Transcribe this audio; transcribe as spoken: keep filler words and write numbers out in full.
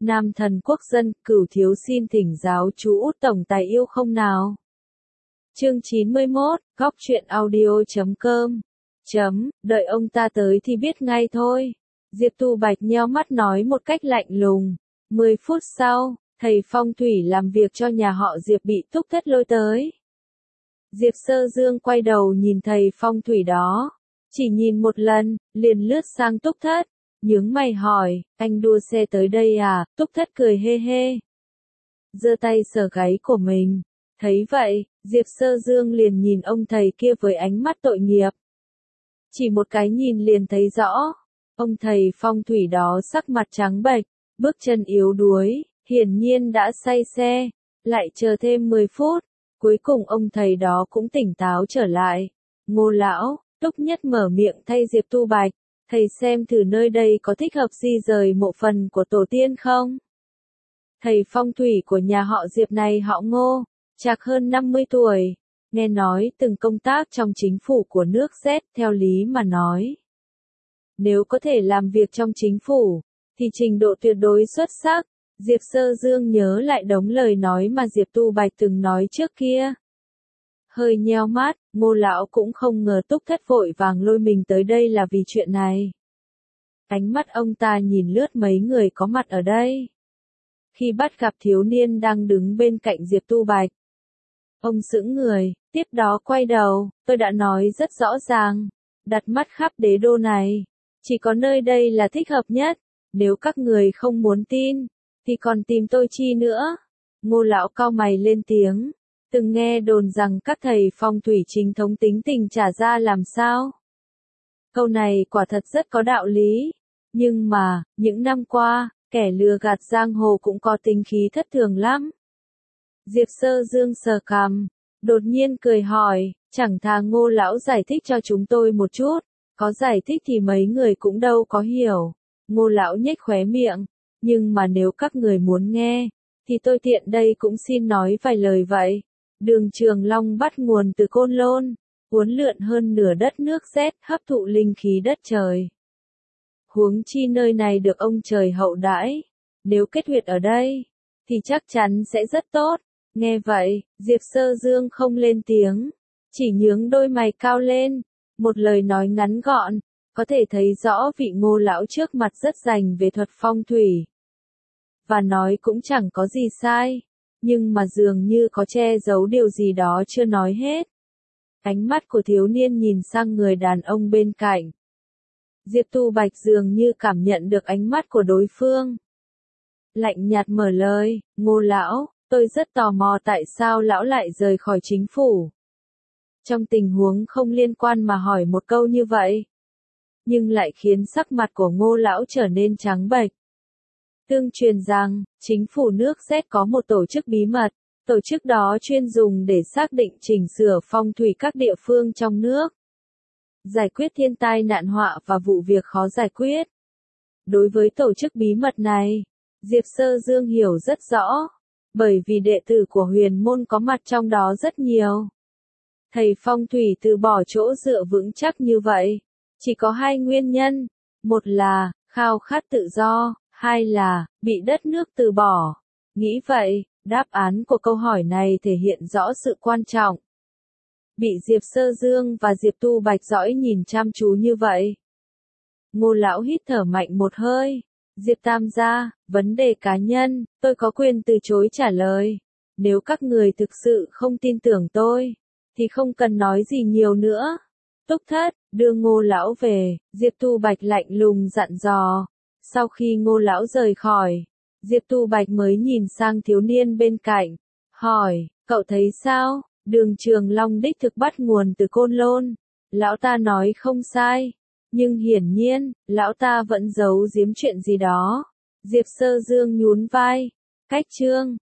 Nam thần quốc dân, cửu thiếu xin thỉnh giáo chú út tổng tài yêu không nào. Chương chín mươi mốt, góc truyện audio chấm com. Chấm, đợi ông ta tới thì biết ngay thôi. Diệp Tu Bạch nheo mắt nói một cách lạnh lùng. Mười phút sau, thầy phong thủy làm việc cho nhà họ Diệp bị Túc Thất lôi tới. Diệp Sơ Dương quay đầu nhìn thầy phong thủy đó. Chỉ nhìn một lần, liền lướt sang Túc Thất. Nhướng mày hỏi, anh đua xe tới đây à? Túc Thất cười hê hê. Giơ tay sờ gáy của mình. Thấy vậy, Diệp Sơ Dương liền nhìn ông thầy kia với ánh mắt tội nghiệp. Chỉ một cái nhìn liền thấy rõ. Ông thầy phong thủy đó sắc mặt trắng bệch, bước chân yếu đuối, hiển nhiên đã say xe. Lại chờ thêm mười phút, cuối cùng ông thầy đó cũng tỉnh táo trở lại. Ngô lão, Túc Nhất mở miệng thay Diệp Tu Bạch. Thầy xem thử nơi đây có thích hợp di rời mộ phần của tổ tiên không? Thầy phong thủy của nhà họ Diệp này họ Ngô, trạc hơn năm mươi tuổi, nghe nói từng công tác trong chính phủ của nước Z, theo lý mà nói. Nếu có thể làm việc trong chính phủ, thì trình độ tuyệt đối xuất sắc. Diệp Sơ Dương nhớ lại đống lời nói mà Diệp Tu Bạch từng nói trước kia. Hơi nheo mắt, Ngô lão cũng không ngờ Túc Thất vội vàng lôi mình tới đây là vì chuyện này. Ánh mắt ông ta nhìn lướt mấy người có mặt ở đây. Khi bắt gặp thiếu niên đang đứng bên cạnh Diệp Tu Bạch, ông sững người, tiếp đó quay đầu, tôi đã nói rất rõ ràng, đặt mắt khắp đế đô này, chỉ có nơi đây là thích hợp nhất, nếu các người không muốn tin, thì còn tìm tôi chi nữa. Ngô lão cau mày lên tiếng. Từng nghe đồn rằng các thầy phong thủy chính thống tính tình trả ra làm sao? Câu này quả thật rất có đạo lý. Nhưng mà, những năm qua, kẻ lừa gạt giang hồ cũng có tính khí thất thường lắm. Diệp Sơ Dương sờ cằm, đột nhiên cười hỏi, chẳng thà Ngô lão giải thích cho chúng tôi một chút, có giải thích thì mấy người cũng đâu có hiểu. Ngô lão nhếch khóe miệng, nhưng mà nếu các người muốn nghe, thì tôi tiện đây cũng xin nói vài lời vậy. Đường Trường Long bắt nguồn từ Côn Lôn, uốn lượn hơn nửa đất nước Z, hấp thụ linh khí đất trời. Huống chi nơi này được ông trời hậu đãi, nếu kết huyệt ở đây, thì chắc chắn sẽ rất tốt. Nghe vậy, Diệp Sơ Dương không lên tiếng, chỉ nhướng đôi mày cao lên, một lời nói ngắn gọn, có thể thấy rõ vị Ngô lão trước mặt rất rành về thuật phong thủy. Và nói cũng chẳng có gì sai. Nhưng mà dường như có che giấu điều gì đó chưa nói hết. Ánh mắt của thiếu niên nhìn sang người đàn ông bên cạnh. Diệp Tu Bạch dường như cảm nhận được ánh mắt của đối phương. Lạnh nhạt mở lời, Ngô lão, tôi rất tò mò tại sao lão lại rời khỏi chính phủ. Trong tình huống không liên quan mà hỏi một câu như vậy. Nhưng lại khiến sắc mặt của Ngô lão trở nên trắng bệch. Tương truyền rằng, chính phủ nước Z có một tổ chức bí mật, tổ chức đó chuyên dùng để xác định chỉnh sửa phong thủy các địa phương trong nước, giải quyết thiên tai nạn họa và vụ việc khó giải quyết. Đối với tổ chức bí mật này, Diệp Sơ Dương hiểu rất rõ, bởi vì đệ tử của huyền môn có mặt trong đó rất nhiều. Thầy phong thủy từ bỏ chỗ dựa vững chắc như vậy, chỉ có hai nguyên nhân, một là, khao khát tự do. Hai là, bị đất nước từ bỏ. Nghĩ vậy, đáp án của câu hỏi này thể hiện rõ sự quan trọng. Bị Diệp Sơ Dương và Diệp Tu Bạch dõi nhìn chăm chú như vậy. Ngô lão hít thở mạnh một hơi. Diệp Tam gia, vấn đề cá nhân, tôi có quyền từ chối trả lời. Nếu các người thực sự không tin tưởng tôi, thì không cần nói gì nhiều nữa. Túc Thất, đưa Ngô lão về, Diệp Tu Bạch lạnh lùng dặn dò. Sau khi Ngô lão rời khỏi, Diệp Tu Bạch mới nhìn sang thiếu niên bên cạnh, hỏi, cậu thấy sao? Đường Trường Long đích thực bắt nguồn từ Côn Lôn, lão ta nói không sai, nhưng hiển nhiên, lão ta vẫn giấu giếm chuyện gì đó. Diệp Sơ Dương nhún vai, cách chương,